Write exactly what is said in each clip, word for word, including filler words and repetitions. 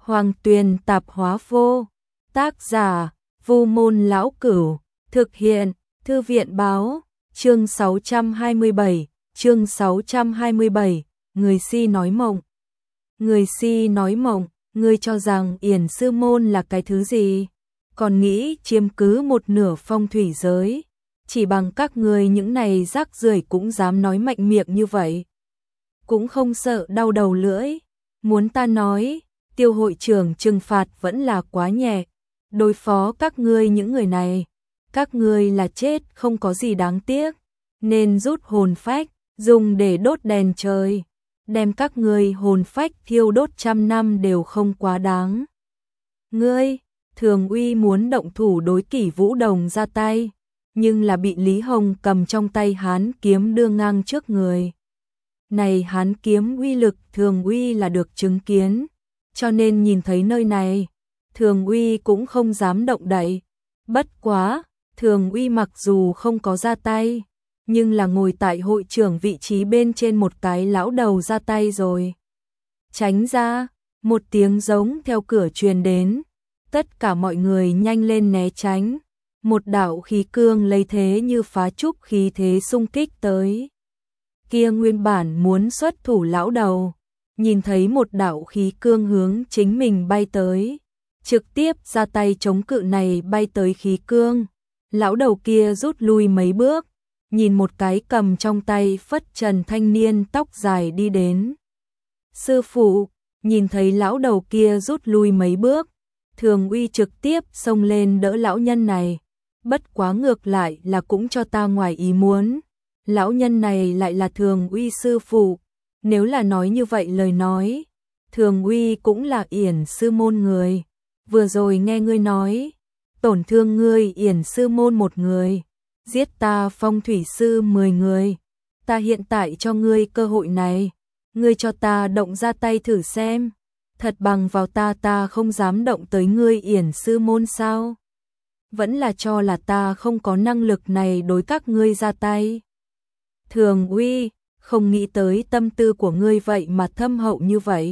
Hoàng Tuyền Tạp Hóa Vô. Tác giả: Vu Môn Lão Cửu. Thực hiện: Thư viện báo. Chương sáu trăm hai mươi bảy. Chương sáu trăm hai mươi bảy. Người si nói mộng. Người si nói mộng, ngươi cho rằng Yển Sư Môn là cái thứ gì? Còn nghĩ chiếm cứ một nửa phong thủy giới? Chỉ bằng các ngươi những này rác rưởi cũng dám nói mạnh miệng như vậy? Cũng không sợ đau đầu lưỡi? Muốn ta nói, Tiêu hội trưởng trừng phạt vẫn là quá nhẹ. Đối phó các ngươi những người này, các ngươi là chết không có gì đáng tiếc, nên rút hồn phách, dùng để đốt đèn trời. Đem các ngươi hồn phách thiêu đốt trăm năm đều không quá đáng. Ngươi, Thường Uy muốn động thủ đối Kỷ Vũ Đồng ra tay, nhưng là bị Lý Hồng cầm trong tay hán kiếm đưa ngang trước người. Này hán kiếm uy lực Thường Uy là được chứng kiến, cho nên nhìn thấy nơi này, Thường Uy cũng không dám động đậy. Bất quá, Thường Uy mặc dù không có ra tay, nhưng là ngồi tại hội trưởng vị trí bên trên một cái lão đầu ra tay rồi. Tránh ra, một tiếng giống theo cửa truyền đến, tất cả mọi người nhanh lên né tránh. Một đạo khí cương lấy thế như phá trúc khí thế xung kích tới. Kia nguyên bản muốn xuất thủ lão đầu, nhìn thấy một đạo khí cương hướng chính mình bay tới, trực tiếp ra tay chống cự này bay tới khí cương. Lão đầu kia rút lui mấy bước, nhìn một cái cầm trong tay phất trần thanh niên tóc dài đi đến. Sư phụ, nhìn thấy lão đầu kia rút lui mấy bước, Thường Uy trực tiếp xông lên đỡ lão nhân này. Bất quá ngược lại là cũng cho ta ngoài ý muốn. Lão nhân này lại là Thường Uy sư phụ. Nếu là nói như vậy lời nói, Thường Uy cũng là Yển Sư Môn người. Vừa rồi nghe ngươi nói, tổn thương ngươi Yển Sư Môn một người, giết ta phong thủy sư mười người. Ta hiện tại cho ngươi cơ hội này, ngươi cho ta động ra tay thử xem. Thật bằng vào ta ta không dám động tới ngươi Yển Sư Môn sao? Vẫn là cho là ta không có năng lực này đối các ngươi ra tay. Thường Uy, không nghĩ tới tâm tư của ngươi vậy mà thâm hậu như vậy.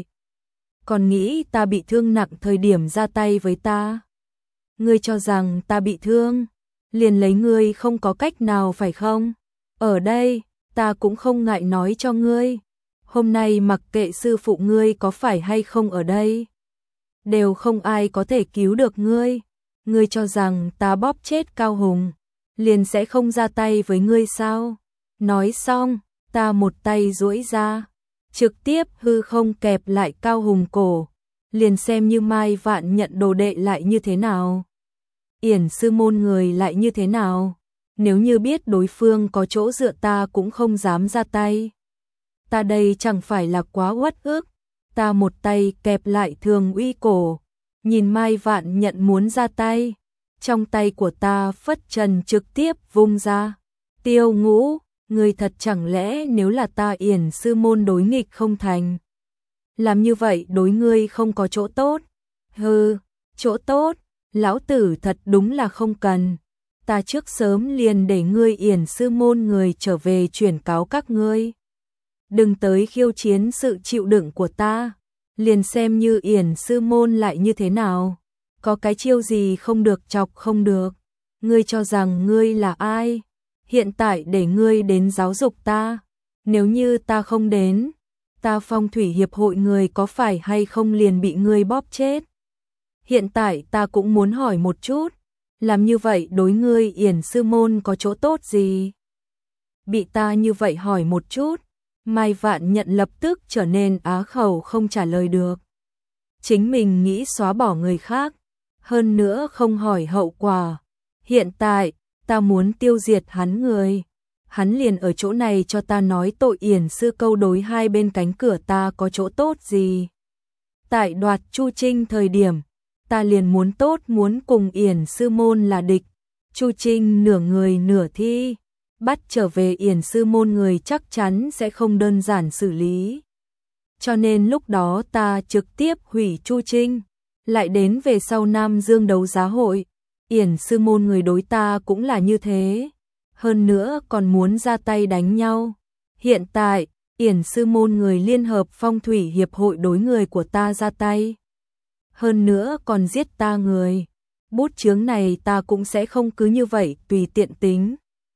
Còn nghĩ ta bị thương nặng thời điểm ra tay với ta. Ngươi cho rằng ta bị thương, liền lấy ngươi không có cách nào phải không? Ở đây, ta cũng không ngại nói cho ngươi. Hôm nay mặc kệ sư phụ ngươi có phải hay không ở đây, đều không ai có thể cứu được ngươi. Ngươi cho rằng ta bóp chết Cao Hùng, liền sẽ không ra tay với ngươi sao? Nói xong, ta một tay duỗi ra, trực tiếp hư không kẹp lại Cao Hùng cổ, liền xem như Mai Vạn nhận đồ đệ lại như thế nào. Yển Sư Môn người lại như thế nào? Nếu như biết đối phương có chỗ dựa ta cũng không dám ra tay. Ta đây chẳng phải là quá uất ức. Ta một tay kẹp lại Thường Uy cổ, nhìn Mai Vạn nhận muốn ra tay, trong tay của ta phất trần trực tiếp vung ra. Tiêu Ngũ, người thật chẳng lẽ nếu là ta Yển Sư Môn đối nghịch không thành? Làm như vậy đối ngươi không có chỗ tốt. Hừ, chỗ tốt, lão tử thật đúng là không cần. Ta trước sớm liền để ngươi Yển Sư Môn người trở về chuyển cáo các ngươi. Đừng tới khiêu chiến sự chịu đựng của ta. Liền xem như Yển Sư Môn lại như thế nào, có cái chiêu gì không được chọc không được. Ngươi cho rằng ngươi là ai? Hiện tại để ngươi đến giáo dục ta. Nếu như ta không đến, ta phong thủy hiệp hội người có phải hay không liền bị ngươi bóp chết. Hiện tại ta cũng muốn hỏi một chút, làm như vậy đối ngươi Yển Sư Môn có chỗ tốt gì? Bị ta như vậy hỏi một chút, Mai Vạn nhận lập tức trở nên á khẩu không trả lời được. Chính mình nghĩ xóa bỏ người khác, hơn nữa không hỏi hậu quả. Hiện tại, ta muốn tiêu diệt hắn người. Hắn liền ở chỗ này cho ta nói tội Yển Sư câu đối hai bên cánh cửa ta có chỗ tốt gì. Tại đoạt Chu Trinh thời điểm, ta liền muốn tốt muốn cùng Yển Sư Môn là địch. Chu Trinh nửa người nửa thi, bắt trở về Yển Sư Môn người chắc chắn sẽ không đơn giản xử lý. Cho nên lúc đó ta trực tiếp hủy Chu Trinh, lại đến về sau Nam Dương đấu giá hội, Yển Sư Môn người đối ta cũng là như thế, hơn nữa còn muốn ra tay đánh nhau. Hiện tại, Yển Sư Môn người liên hợp phong thủy hiệp hội đối người của ta ra tay. hơn nữa còn giết ta người. Bút chướng này ta cũng sẽ không cứ như vậy tùy tiện tính.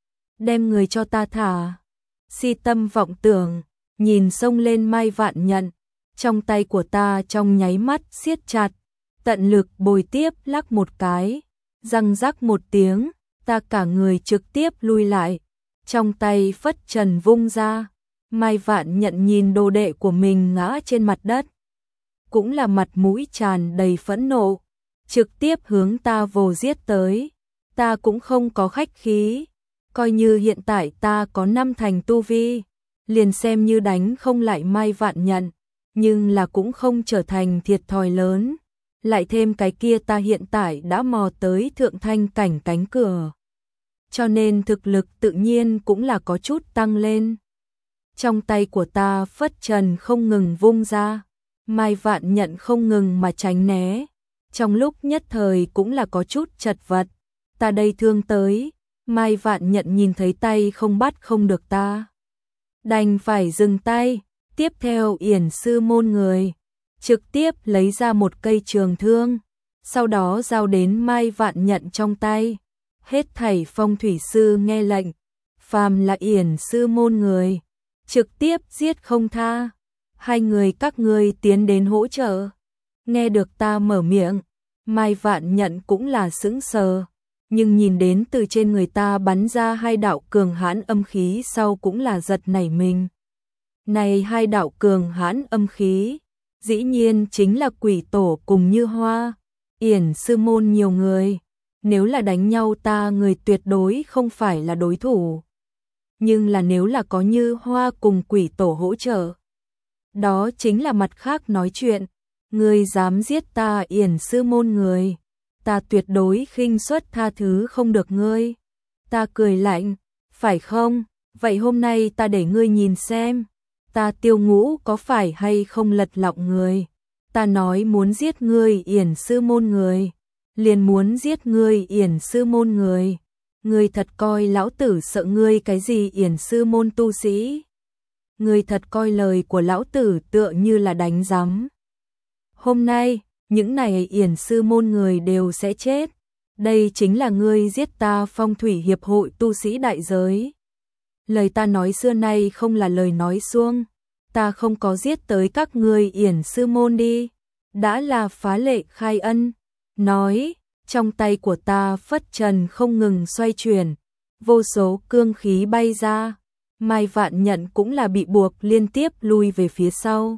Đem người cho ta thả. Si tâm vọng tưởng, nhìn xông lên Mai Vạn Nhận, trong tay của ta trong nháy mắt siết chặt, tận lực bồi tiếp lắc một cái, răng rắc một tiếng, ta cả người trực tiếp lui lại, trong tay phất trần vung ra. Mai Vạn Nhận nhìn đồ đệ của mình ngã trên mặt đất, cũng là mặt mũi tràn đầy phẫn nộ, trực tiếp hướng ta vồ giết tới. Ta cũng không có khách khí, coi như hiện tại ta có năm thành tu vi, liền xem như đánh không lại Mai Vạn Nhận, nhưng là cũng không trở thành thiệt thòi lớn. Lại thêm cái kia ta hiện tại đã mò tới thượng thanh cảnh cánh cửa, cho nên thực lực tự nhiên cũng là có chút tăng lên. Trong tay của ta phất trần không ngừng vung ra, Mai Vạn Nhận không ngừng mà tránh né, trong lúc nhất thời cũng là có chút chật vật. Ta đây thương tới, Mai Vạn Nhận nhìn thấy tay không bắt không được ta, đành phải dừng tay. Tiếp theo Yển sư môn người trực tiếp lấy ra một cây trường thương, sau đó giao đến Mai Vạn Nhận trong tay. Hết thảy phong thủy sư nghe lệnh, phàm là Yển sư môn người, trực tiếp giết không tha. Hai người các ngươi tiến đến hỗ trợ. Nghe được ta mở miệng, Mai Vạn Nhận cũng là sững sờ, nhưng nhìn đến từ trên người ta bắn ra hai đạo cường hãn âm khí sau cũng là giật nảy mình. Này hai đạo cường hãn âm khí, dĩ nhiên chính là quỷ tổ cùng Như Hoa. Yển sư môn nhiều người, nếu là đánh nhau ta người tuyệt đối không phải là đối thủ. Nhưng là nếu là có Như Hoa cùng quỷ tổ hỗ trợ, đó chính là mặt khác nói chuyện. Ngươi dám giết ta Yển sư môn người, ta tuyệt đối khinh suất tha thứ không được ngươi. Ta cười lạnh, phải không? Vậy hôm nay ta để ngươi nhìn xem, ta Tiêu Ngũ có phải hay không lật lọng người. Ta nói muốn giết ngươi Yển sư môn người, liền muốn giết ngươi Yển sư môn người. Ngươi thật coi lão tử sợ ngươi cái gì Yển sư môn tu sĩ? Ngươi thật coi lời của lão tử tựa như là đánh rắm. Hôm nay, những này Yển sư môn người đều sẽ chết. Đây chính là ngươi giết ta Phong Thủy Hiệp hội tu sĩ đại giới. Lời ta nói xưa nay không là lời nói suông. Ta không có giết tới các ngươi Yển sư môn đi. Đã là phá lệ khai ân. Nói, trong tay của ta phất trần không ngừng xoay chuyển, vô số cương khí bay ra. Mai Vạn Nhận cũng là bị buộc liên tiếp lui về phía sau.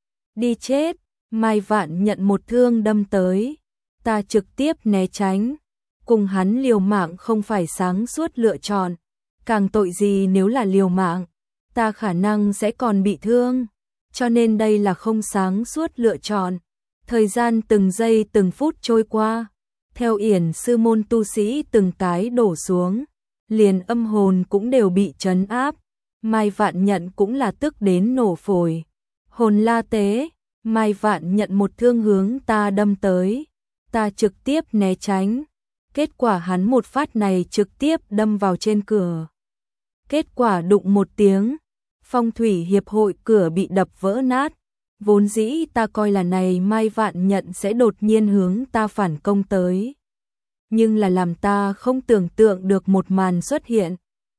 Đi chết, Mai Vạn Nhận một thương đâm tới, ta trực tiếp né tránh. Cùng hắn liều mạng không phải sáng suốt lựa chọn, càng tội gì nếu là liều mạng, ta khả năng sẽ còn bị thương, cho nên đây là không sáng suốt lựa chọn. Thời gian từng giây từng phút trôi qua, theo Yển sư môn tu sĩ từng cái đổ xuống, liền âm hồn cũng đều bị trấn áp. Mai Vạn Nhận cũng là tức đến nổ phổi. Hồn la tế, Mai Vạn Nhận một thương hướng ta đâm tới, ta trực tiếp né tránh. Kết quả hắn một phát này trực tiếp đâm vào trên cửa. Kết quả đụng một tiếng, Phong Thủy Hiệp hội cửa bị đập vỡ nát. Vốn dĩ ta coi là này Mai Vạn Nhận sẽ đột nhiên hướng ta phản công tới. Nhưng là làm ta không tưởng tượng được một màn xuất hiện.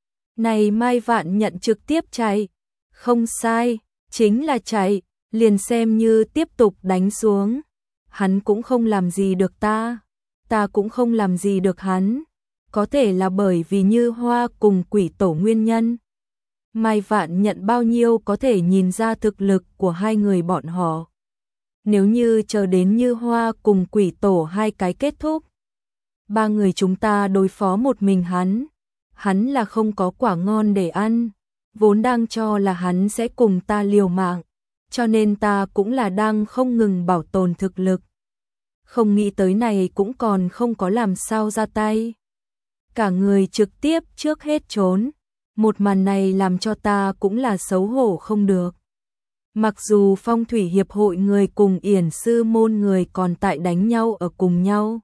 Này Mai Vạn Nhận trực tiếp chạy. Không sai, chính là chạy, liền xem như tiếp tục đánh xuống. Hắn cũng không làm gì được ta, ta cũng không làm gì được hắn. Có thể là bởi vì Như Hoa cùng quỷ tổ nguyên nhân. Mai Vạn Nhận bao nhiêu có thể nhìn ra thực lực của hai người bọn họ. Nếu như chờ đến Như Hoa cùng quỷ tổ hai cái kết thúc, ba người chúng ta đối phó một mình hắn, hắn là không có quả ngon để ăn. Vốn đang cho là hắn sẽ cùng ta liều mạng, cho nên ta cũng là đang không ngừng bảo tồn thực lực. Không nghĩ tới này cũng còn không có làm sao ra tay. Cả người trực tiếp trước hết trốn. Một màn này làm cho ta cũng là xấu hổ không được. Mặc dù Phong Thủy Hiệp hội người cùng Yển sư môn người còn tại đánh nhau ở cùng nhau,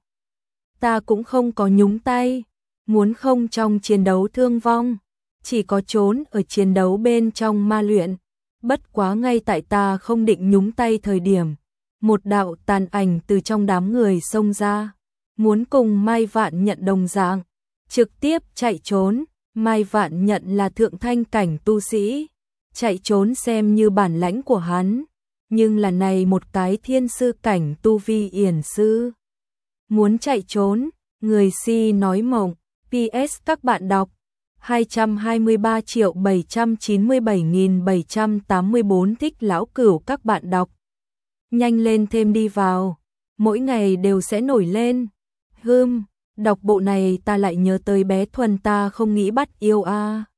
ta cũng không có nhúng tay, muốn không trong chiến đấu thương vong, chỉ có trốn ở chiến đấu bên trong ma luyện. Bất quá ngay tại ta không định nhúng tay thời điểm, một đạo tàn ảnh từ trong đám người xông ra, muốn cùng Mai Vạn Nhận đồng dạng, trực tiếp chạy trốn. Mai Vạn Nhận là thượng thanh cảnh tu sĩ, chạy trốn xem như bản lãnh của hắn, nhưng là này một cái thiên sư cảnh tu vi yển sư. Muốn chạy trốn, người si nói mộng. pê ét các bạn đọc hai trăm hai mươi ba triệu bảy trăm chín mươi bảy nghìn bảy trăm tám mươi bốn thích lão cửu các bạn đọc. Nhanh lên thêm đi vào, mỗi ngày đều sẽ nổi lên. Hừm, đọc bộ này ta lại nhớ tới bé Thuần ta không nghĩ bắt yêu a. À.